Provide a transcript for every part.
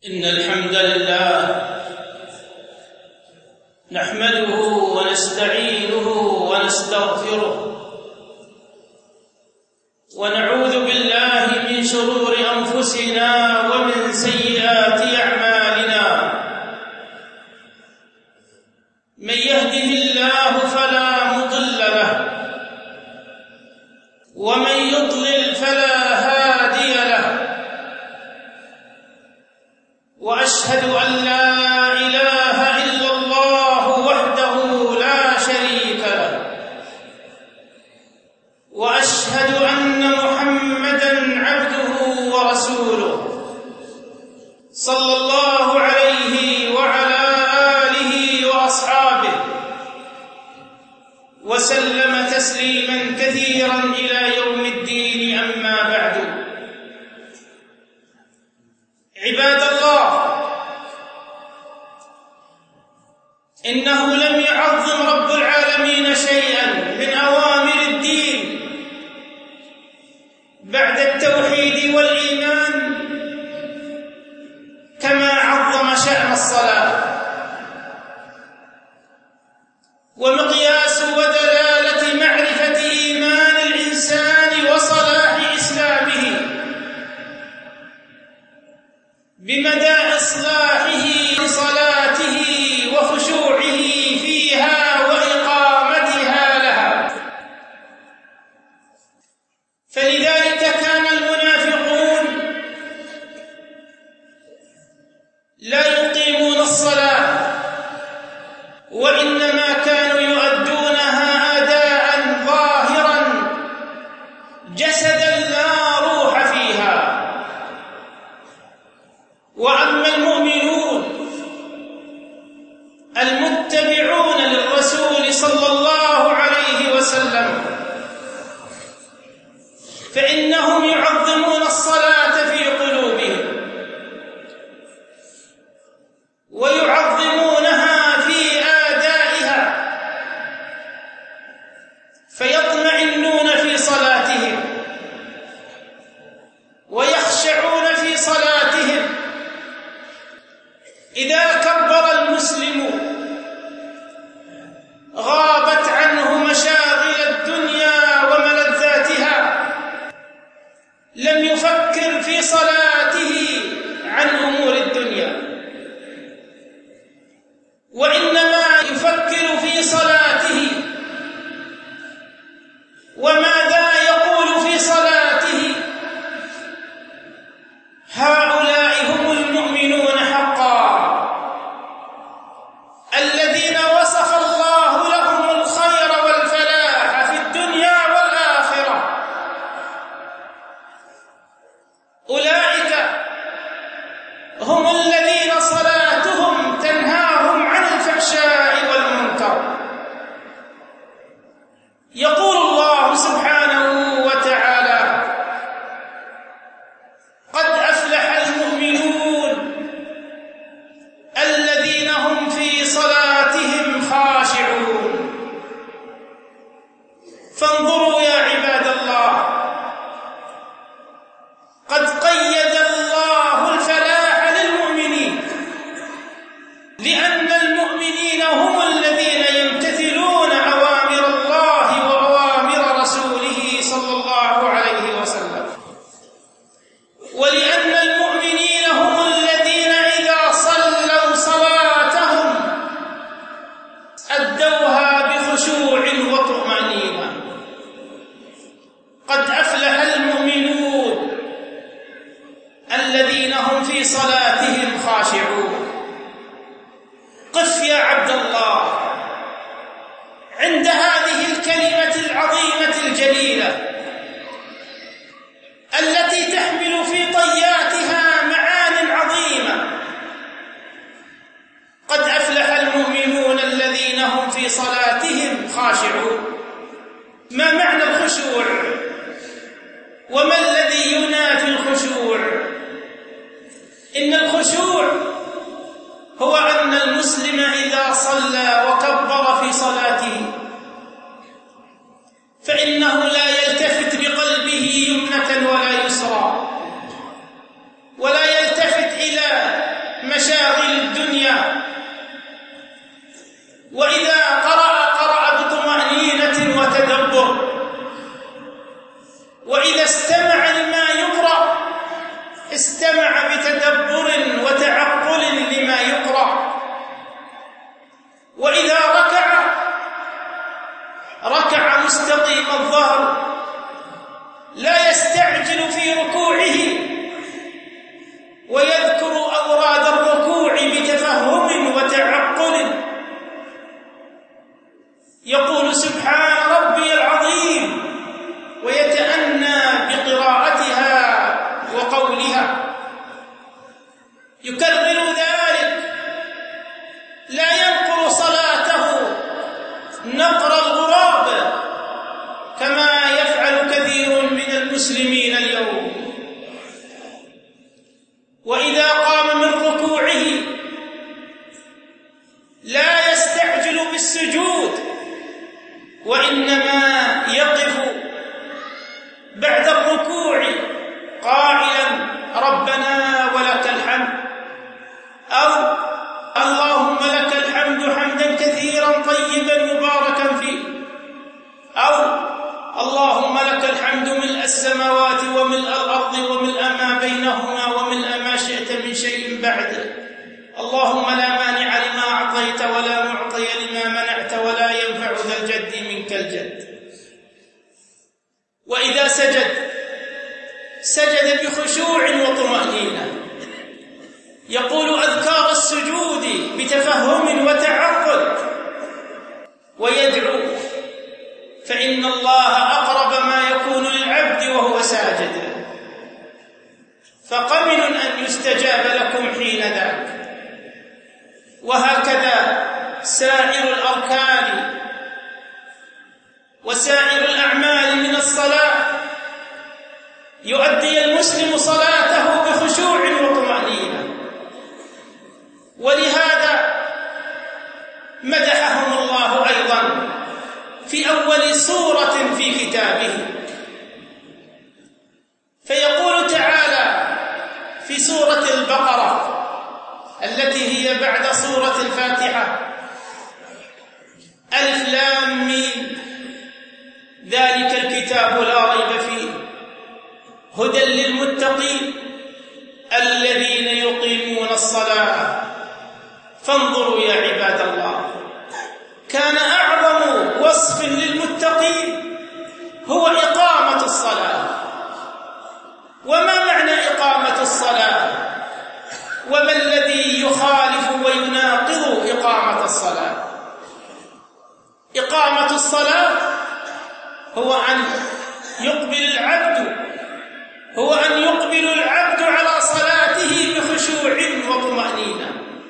إن الحمد لله نحمده ونستعينه ونستغفره ونعوذ بالله من شرور أنفسنا ومن سيئات أعمالنا. من يهده الله فلا مضل له ومن يضلل فلا هادي له، وأشهد أن لا إله إلا الله وحده لا شريك له، وأشهد أن محمدًا عبده ورسوله صلى الله عليه وعلى آله وأصحابه وسلم تسليمًا كثيرًا إلى يوم الدين. أما بعد، عباد الله، إنه لم يعظم رب العالمين شيئا من أوامر الدين بعد التوحيد والإيمان كما عظم شأن الصلاة. ومقياس ودلالة معرفة إيمان الإنسان وصلاح إسلامه بمدى إصلاحه لصلاته وخشوعه فيها وإقامتها لها. فلذلك كان المنافقون لا يقيمون الصلاة، وإنما كانوا يؤدونها أداء ظاهرا جسدا لا روح فيها. وأما المؤمنون المتبعون للرسول صلى الله عليه وسلم فإنهم يعظمون الصلاة في قلوبهم ويعظمونها في آدائها، فيطمئنون في صلاتهم ويخشعون في صلاتهم. إذا كبر المسلم غابت عنه مشاغل الدنيا وملذاتها، لم يفكر في صلاته عن أمور الدنيا، وإنما يفكر في صلاته وماذا يقول في صلاته. هؤلاء هم المؤمنون حقا، الذين وصف الله لهم الخير والفلاح في الدنيا والآخرة. أولئك هم الذين صلاتهم تنهاهم عن الفحشاء والمنكر. يقول الله سبحانه وتعالى: قد أفلح المؤمنون الذين هم في صلاتهم خاشعون. فانظروا يا عباد الله، قد قيد الله الفلاح للمؤمنين، لأن المؤمنين هم الذين يمتثلون أوامر الله وأوامر رسوله صلى الله عليه وسلم، ولأن المؤمنين هم الذين إذا صلوا صلاتهم أدوها بخشوع وطمأنينة. قد أفلح المؤمنون الذين هم في صلاتهم خاشعون. قف يا عبد الله عند هذه الكلمة العظيمة الجليلة التي تحمل في طياتها معان عظيمة. قد أفلح المؤمنون الذين هم في صلاتهم خاشعون. ما معنى الخشوع؟ وما الذي ينافي الخشوع؟ إن الخشوع هو أن المسلم إذا صلى وكبر في صلاته فإنه لا يلتفت بقلبه يمنة ولا يسرى، ولا يلتفت إلى وإذا قرأ بطمأنينة وتدبر، وإذا استمع لما يقرأ استمع بتدبر وتعقل لما يقرأ، وإذا ركع مستقيم الظهر لا يستعجل في ركوعه، ويذكر أوراد الركوع بتفهم وتعقل، يقول سبحان ربي العظيم ويتأنى بقراءتها وقولها، يكرر ذلك، لا ينقر صلاته نقر الغراب كما يفعل كثير من المسلمين اليوم. وإذا قام من ركوعه لا يستعجل بالسجود، وإنما يقف بعد الركوع قائلا ربنا ولك الحمد، أو اللهم لك الحمد حمدا كثيرا طيبا مباركا فيه، أو اللهم لك الحمد ملء السماوات وملء الأرض وملء ما بينهما وملء ما شئت من شيء بعد، اللهم لا مانع لما أعطيت ولا معطي لما منعت ولا ينفع ذا الجد منك الجد. وإذا سجد بخشوع وطمأنينة، يقول أذكار السجود بتفهم وتعقل، ويدعو، فإن الله أقرب ما يكون للعبد وهو ساجد، فقمن أن يستجاب لكم حين ذاك. وهكذا سائر الأركان وسائر الأعمال من الصلاة يؤدي المسلم صلاته بخشوع وطمأنينة، ولهذا مدحهم الله أيضا في أول سورة في كتابه، فيقول تعالى في سورة البقرة التي هي بعد سورة الفاتحة: ألف لام ميم ذلك الكتاب لا ريب فيه هدى للمتقين الذين يقيمون الصلاة. فانظروا يا عباد الله، كان أعظم وصف للمتقين هو إقامة الصلاة. وما معنى إقامة الصلاة؟ وما الذي يخالف ويناقض إقامة الصلاة؟ إقامة الصلاة هو أن يقبل العبد على صلاته بخشوع وطمأنينة،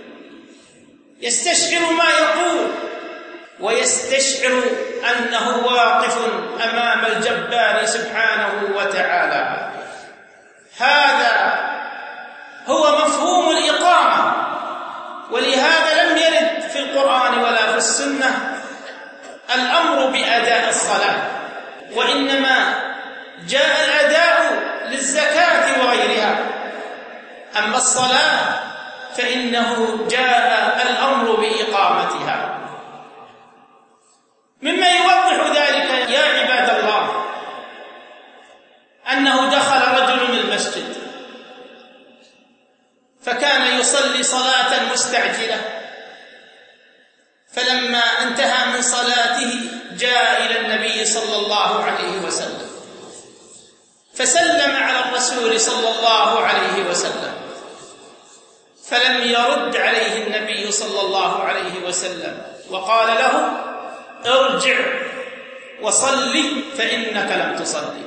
يستشعر ما يقول، ويستشعر أنه واقف أمام الجبار سبحانه وتعالى. هذا هو مفهوم الإقامة، ولهذا لم يرد في القرآن ولا في السنة الأمر بأداء الصلاة، وإنما جاء الأداء للزكاة وغيرها. أما الصلاة فإنه جاء الأمر بإقامتها. مما يوضح ذلك يا عباد الله أنه دخل رجل المسجد فكان يصلي صلاة مستعجلة، فلما انتهى من صلاته جاء إلى النبي صلى الله عليه وسلم فسلم على الرسول صلى الله عليه وسلم، فلم يرد عليه النبي صلى الله عليه وسلم، وقال له: ارجع وصلي فإنك لم تصلي.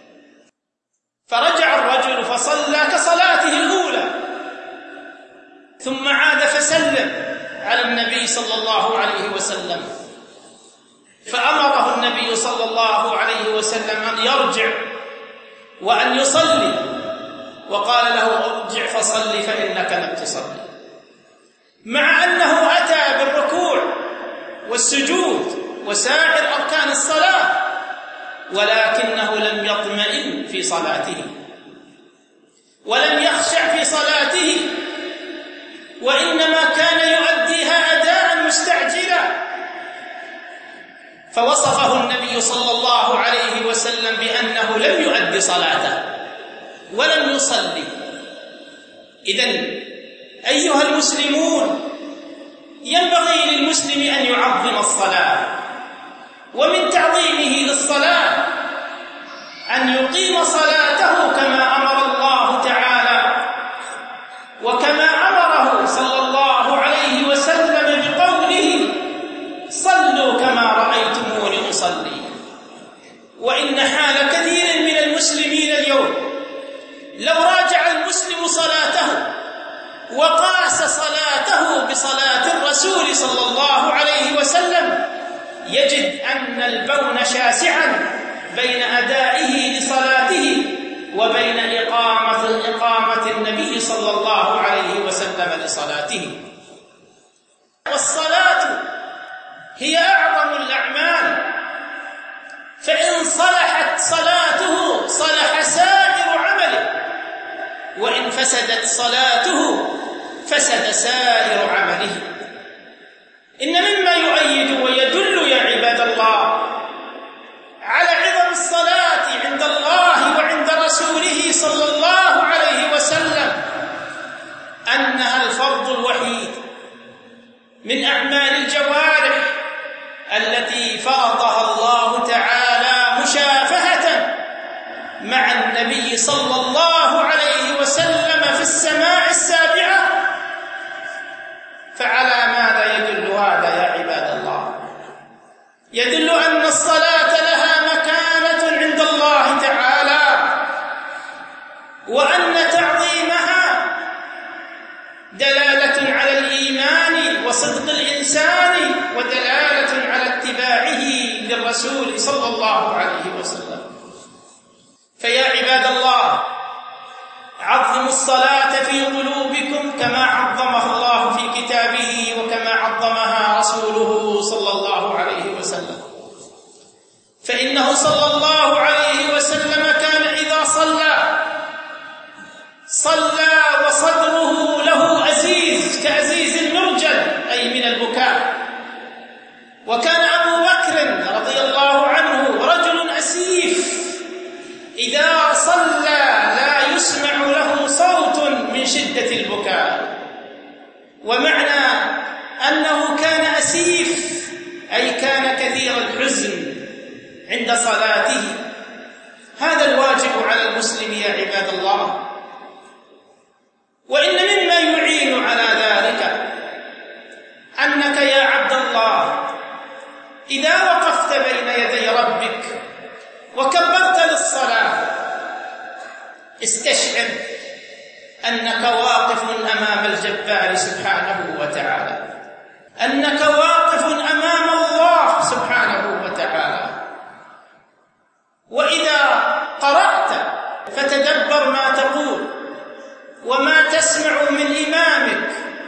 فرجع الرجل فصلى كصلاته الأولى، ثم عاد فسلم على النبي صلى الله عليه وسلم، فأمره النبي صلى الله عليه وسلم أن يرجع وأن يصلي، وقال له: ارجع فصلي فإنك لم تصلي، مع أنه أتى بالركوع والسجود وسائر أركان الصلاة، ولكنه لم يطمئن في صلاته ولم يخشع في صلاته، وإنما كان يؤديها أداء مستعجلا، فوصفه النبي صلى الله عليه وسلم بأنه لم يؤد صلاته ولم يصلي. إذن أيها المسلمون، ينبغي للمسلم أن يعظم الصلاة، ومن تعظيمه للصلاة أن يقيم صلاته كما أمر الله تعالى وكما أمره صلى الله عليه وسلم بقوله: صلوا كما رأيتموني أصلي. وإن حال كثير من المسلمين اليوم، لو راجع المسلم صلاته وقاس صلاته بصلاة الرسول صلى الله عليه وسلم، يجد أن البون شاسعا بين أدائه لصلاته وبين إقامة النبي صلى الله عليه وسلم لصلاته. والصلاة هي أعظم الأعمال، فإن صلحت صلاته صلح سائر عمله، وإن فسدت صلاته فسد سائر عمله. إن مما يؤيد ويدل يا عباد الله على عظم الصلاة عند الله وعند رسوله صلى الله عليه وسلم أنها الفرض الوحيد من أعمال الجوارح التي فرضها الله تعالى مشافهة مع النبي صلى الله عليه وسلم في السماء السابعة. فعلى ماذا يدل هذا يا عباد الله؟ يدل أن الصلاة لها مكانة عند الله تعالى، وأن تعظيمها دلالة على الإيمان وصدق الإنسان، ودلالة على اتباعه للرسول صلى الله عليه وسلم. فيا عباد الله، عظموا الصلاة في قلوبكم كما عظمها الله في كتابه وكما عظمها رسوله صلى الله عليه وسلم. فإنه صلى الله عليه وسلم كان إذا صلى وصدره له أزيز كأزيز المرجل، أي من البكاء. وكان أبو بكر رضي الله عنه رجل أسيف، إذا صلى لا يسمع له صوت من شدة البكاء. ومعنى أنه كان أسيف أي كان كثير الحزن عند صلاته. هذا الواجب على المسلم يا عباد الله. وإن مما يعين على ذلك أنك يا عبد الله إذا وقفت بين يدي ربك وكبرت للصلاة، استشعر أنك واقف أمام الجبار سبحانه وتعالى، أنك واقف أمام الله سبحانه وتعالى. وإذا قرأت فتدبر ما تقول وما تسمع من إمامك،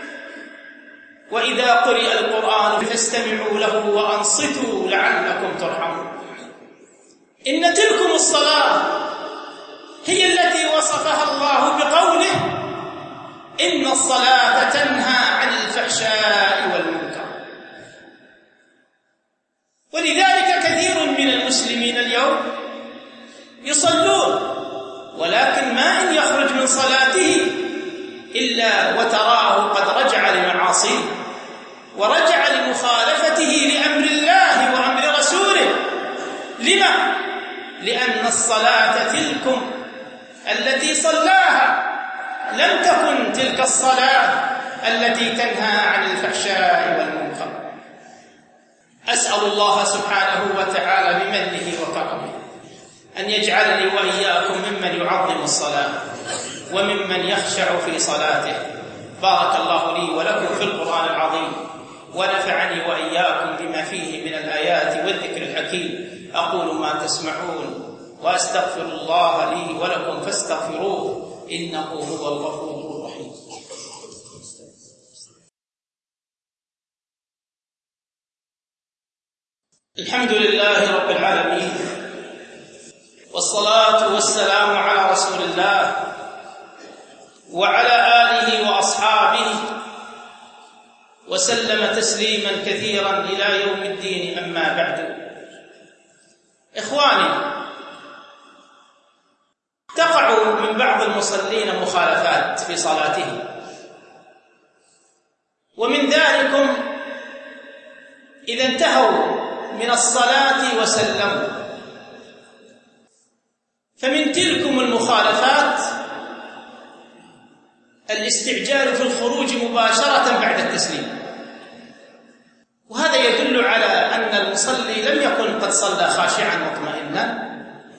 وإذا قرئ القرآن فاستمعوا له وأنصتوا لعلكم ترحمون. إن تلكم الصلاة هي التي وصفها الله بقوله: إن الصلاة تنهى عن الفحشاء والمنكر. ولذلك كثير من المسلمين اليوم يصلون، ولكن ما إن يخرج من صلاته إلا وتراه قد رجع لمعاصيه ورجع لمخالفته لأمر الله وأمر رسوله. لما؟ لأن الصلاة تلكم التي صلاها لم تكن تلك الصلاة التي تنهى عن الفحشاء والمنكر. أسأل الله سبحانه وتعالى بمنه وكرمه أن يجعلني وإياكم ممن يعظم الصلاة وممن يخشع في صلاته. بارك الله لي ولكم في القرآن العظيم، ونفعني وإياكم بما فيه من الآيات والذكر الحكيم. أقول ما تسمعون وأستغفر الله لي ولكم فاستغفروه إنه هو الغفور الرحيم. الحمد لله رب العالمين، والصلاة والسلام على رسول الله وعلى آله وأصحابه وسلم تسليما كثيرا إلى يوم الدين. أما بعد، إخواني، تقع من بعض المصلين مخالفات في صلاتهم، ومن ذلكم إذا انتهوا من الصلاة وسلموا. فمن تلكم المخالفات الاستعجال في الخروج مباشرة بعد التسليم، وهذا يدل على أن المصلي لم يكن قد صلى خاشعا مطمئنا،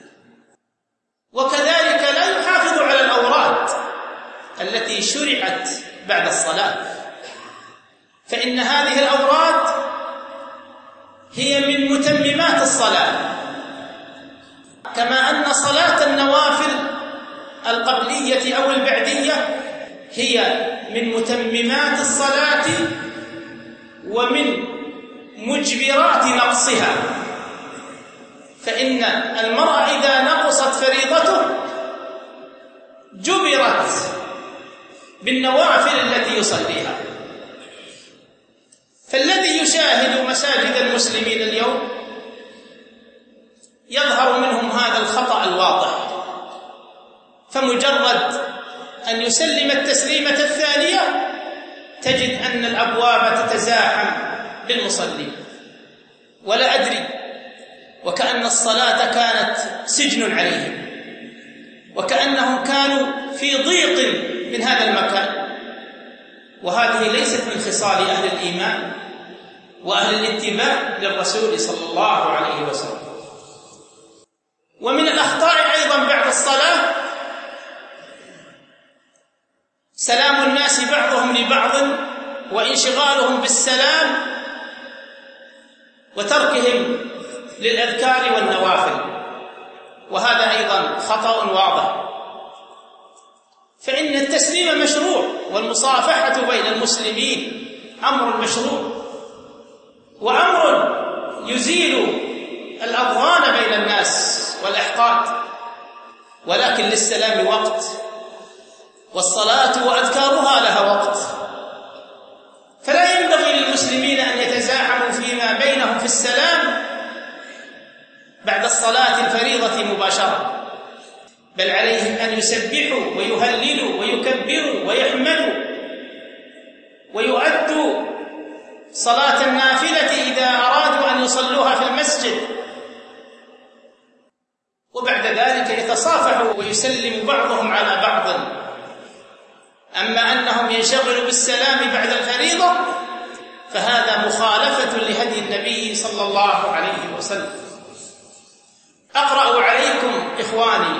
وكذلك لا يحافظ على الأوراد التي شرعت بعد الصلاة، فإن هذه الأوراد هي من متممات الصلاة، كما أن صلاة النوافل القبلية أو البعدية هي من متممات الصلاة ومن مجبرات نقصها. فإن المرء إذا نقصت فريضته جبرت بالنوافل التي يصليها. فالذي يشاهد مساجد المسلمين اليوم يظهر منهم هذا الخطأ الواضح، فمجرد أن يسلم التسليمة الثانية تجد أن الأبواب تتزاحم بالمصلين، ولا أدري، وكأن الصلاة كانت سجن عليهم، وكأنهم كانوا في ضيق من هذا المكان. وهذه ليست من خصال أهل الإيمان وأهل الاتباع للرسول صلى الله عليه وسلم. ومن الأخطاء أيضا بعد الصلاة سلام الناس بعضهم لبعض وانشغالهم بالسلام وتركهم للأذكار والنوافل، وهذا أيضا خطأ واضح. فإن التسليم مشروع، والمصافحة بين المسلمين أمر مشروع، وأمر يزيل الأضغان بين الناس والإحقاد، ولكن للسلام وقت، والصلاة وأذكارها لها وقت، فلا ينبغي للمسلمين أن يتزاحموا فيما بينهم في السلام بعد الصلاة الفريضة مباشرة، بل عليهم أن يسبحوا ويهللوا ويكبروا ويحمدوا ويؤدوا صلاة النافلة إذا أرادوا أن يصلوها في المسجد، وبعد ذلك يتصافحوا ويسلم بعضهم على بعض. أما أنهم ينشغلوا بالسلام بعد الفريضة فهذا مخالفة لهدي النبي صلى الله عليه وسلم. أقرأ عليكم إخواني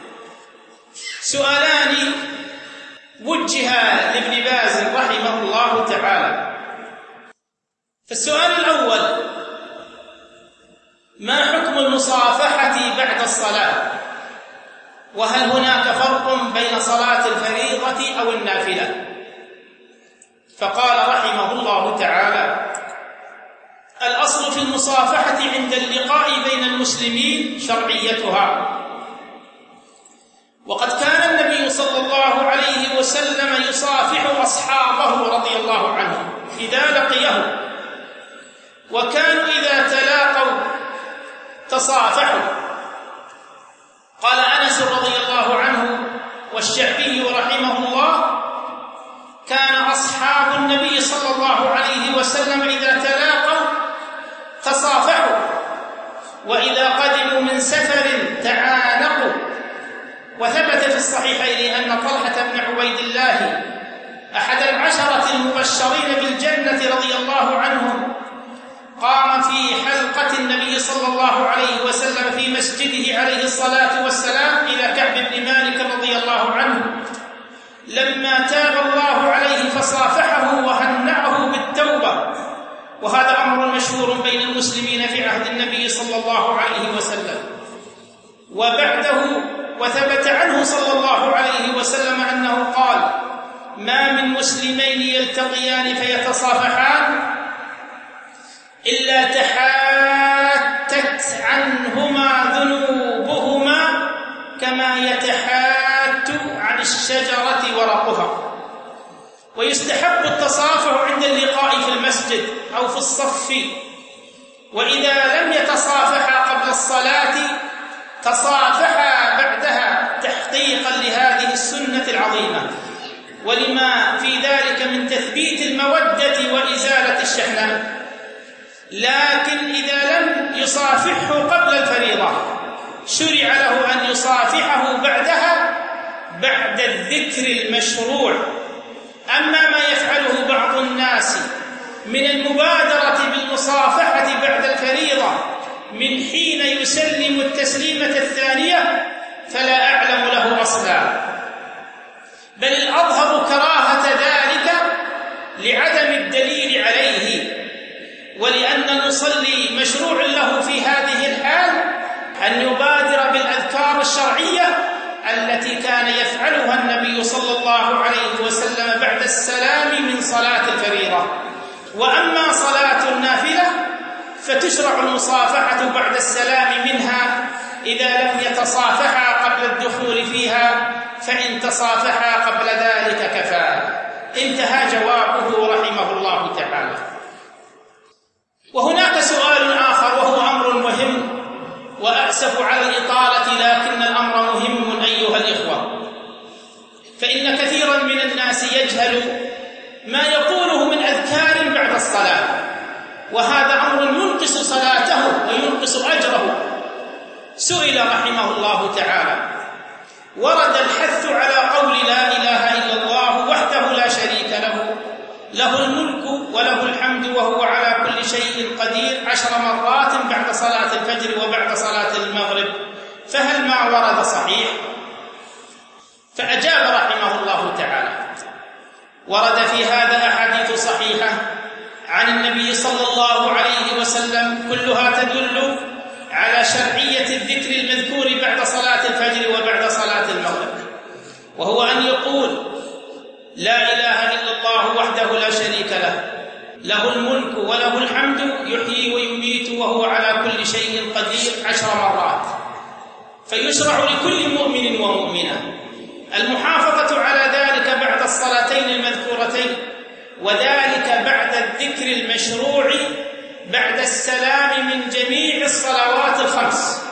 سؤالان وجها لابن باز رحمه الله تعالى. فالسؤال الأول: ما حكم المصافحة بعد الصلاة؟ وهل هناك فرق بين صلاة الفريضة أو النافلة؟ فقال رحمه الله تعالى: الأصل في المصافحة عند اللقاء بين المسلمين شرعيتها، وقد كان النبي صلى الله عليه وسلم يصافح أصحابه رضي الله عنهم إذا لقيهم، وكانوا إذا تلاقوا تصافحوا. قال أنس رضي الله عنه والشعبي رحمه الله: كان أصحاب النبي صلى الله عليه وسلم إذا تلاقوا تصافحوا، وإذا قدموا من سفر تعانقوا. وثبت في الصحيحين أن طلحة بن عبيد الله أحد العشرة المبشرين بالجنة رضي الله عنهم قام في حلقة النبي صلى الله عليه وسلم في مسجده عليه الصلاة والسلام إلى كعب بن مالك رضي الله عنه لما تاب الله عليه فصافحه وهنأه بالتوبة، وهذا أمر مشهور بين المسلمين في عهد النبي صلى الله عليه وسلم. وبعده وثبت عنه صلى الله عليه وسلم أنه قال: ما من مسلمين يلتقيان فيتصافحان إلا تحاتت عنهما ذنوبهما كما يتحات عن الشجرة ورقها. ويستحب التصافح عند اللقاء في المسجد أو في الصف، وإذا لم يتصافحا قبل الصلاة تصافحا بعدها تحقيقا لهذه السنة العظيمة، ولما في ذلك من تثبيت المودة وإزالة الشحناء. لكن إذا لم يصافحه قبل الفريضة شرع له أن يصافحه بعدها بعد الذكر المشروع. أما ما يفعله بعض الناس من المبادرة بالمصافحة بعد الفريضة من حين يسلم التسليمة الثانية فلا أعلم له أصلا، بل الأظهر كراهة ذلك لعدم الدليل عليه، ولأن المصلي مشروع له في هذه الحال أن يبادر بالأذكار الشرعية التي كان يفعلها النبي صلى الله عليه وسلم بعد السلام من صلاة الفريضة. وأما صلاة النافلة فتشرع المصافحة بعد السلام منها إذا لم يتصافحا قبل الدخول فيها، فإن تصافحا قبل ذلك كفى. انتهى جوابه رحمه الله تعالى. وهناك سؤال آخر وهو أمر مهم، وأسف على الإطالة لكن الأمر مهم أيها الإخوة، فإن كثيرا من الناس يجهل ما يقوله من أذكار بعد الصلاة، وهذا أمر ينقص صلاته وينقص أجره. سئل رحمه الله تعالى: ورد الحث على قول لا إله إلا الله وحده لا شريك له، له الملك وله الحمد وهو على كل شيء قدير 10 مرات بعد صلاة الفجر وبعد صلاة المغرب، فهل ما ورد صحيح؟ فأجاب رحمه الله تعالى: ورد في هذا أحاديث صحيحة عن النبي صلى الله عليه وسلم كلها تدل على شرعية الذكر المذكور بعد صلاة الفجر وبعد صلاة المغرب، وهو أن يقول: لا إله إلا الله وحده لا شريك له، له الملك وله الحمد يحيي ويميت وهو على كل شيء قدير 10 مرات. فيشرع لكل مؤمن ومؤمنة المحافظة على ذلك بعد الصلاتين المذكورتين، وذلك بعد الذكر المشروع بعد السلام من جميع الصلوات الخمس،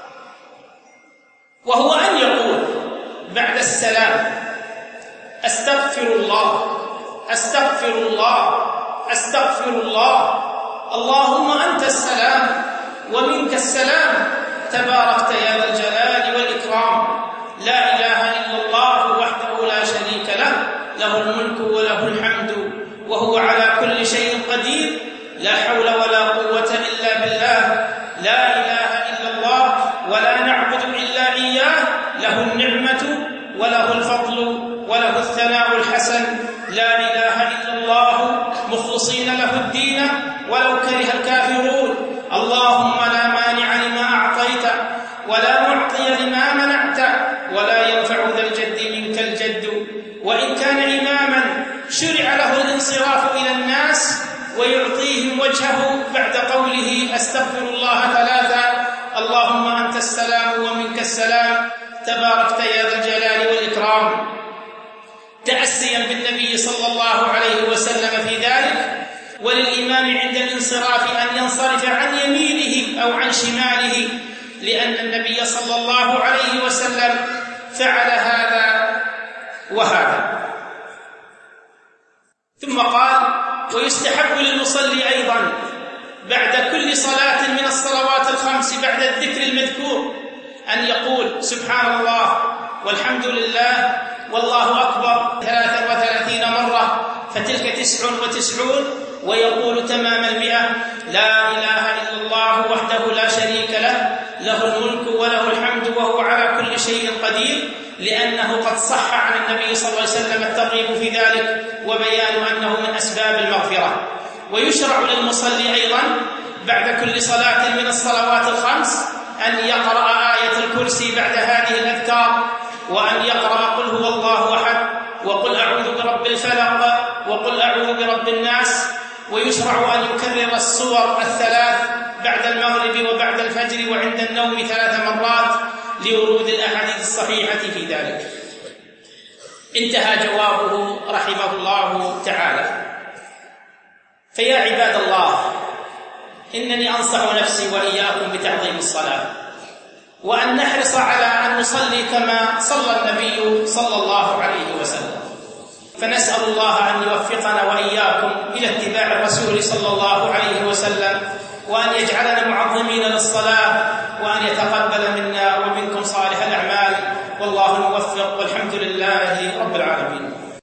وهو أن يقول بعد السلام: أستغفر الله أستغفر الله أستغفر الله، اللهم أنت السلام ومنك السلام، تباركت يا ذا الجلال والإكرام، لا إله إلا الله وحده لا شريك له، له الملك وله الحمد وهو على كل شيء قدير، لا حول ولا قوة إلا بالله، لا إله إلا الله ولا نعبد إلا إياه، له النعمة وله الفضل وله الثناء الحسن، لا إله إلا الله مخلصين له الدين ولو كره الكافرون، اللهم لا مانع لما أعطيت ولا معطي لما منعت ولا ينفع ذا الجد منك الجد. وإن كان إماما شرع له الانصراف إلى الناس ويعطيهم وجهه بعد قوله أستغفر الله 3: اللهم أنت السلام ومنك السلام، تباركت يا ذا الجلال والإكرام، تأسيا بالنبي صلى الله عليه وسلم في ذلك. وللإمام عند الانصراف أن ينصرف عن يمينه أو عن شماله، لأن النبي صلى الله عليه وسلم فعل هذا وهذا. ثم قال: ويستحب للمصلي أيضا بعد كل صلاة من الصلوات الخمس بعد الذكر المذكور أن يقول: سبحان الله والحمد لله والله أكبر 33 مرة، فتلك 99، ويقول تمام 100: لا إله إلا الله وحده لا شريك له، له الملك وله الحمد وهو على كل شيء قدير، لأنه قد صح عن النبي صلى الله عليه وسلم الترغيب في ذلك وبيان أنه من أسباب المغفرة. ويشرع للمصلي أيضا بعد كل صلاة من الصلوات الخمس أن يقرأ آية الكرسي بعد هذه الأذكار، وأن يقرأ قل هو الله أحد، وقل أعوذ برب الفلق، وقل أعوذ برب الناس. ويشرع أن يكرر السور 3 بعد المغرب وبعد الفجر وعند النوم 3 مرات لورود الأحاديث الصحيحة في ذلك. انتهى جوابه رحمه الله تعالى. فيا عباد الله، إنني أنصح نفسي وإياكم بتعظيم الصلاة، وأن نحرص على أن نصلي كما صلى النبي صلى الله عليه وسلم. فنسأل الله أن يوفقنا وإياكم إلى اتباع الرسول صلى الله عليه وسلم، وأن يجعلنا معظمين للصلاة، وأن يتقبل منا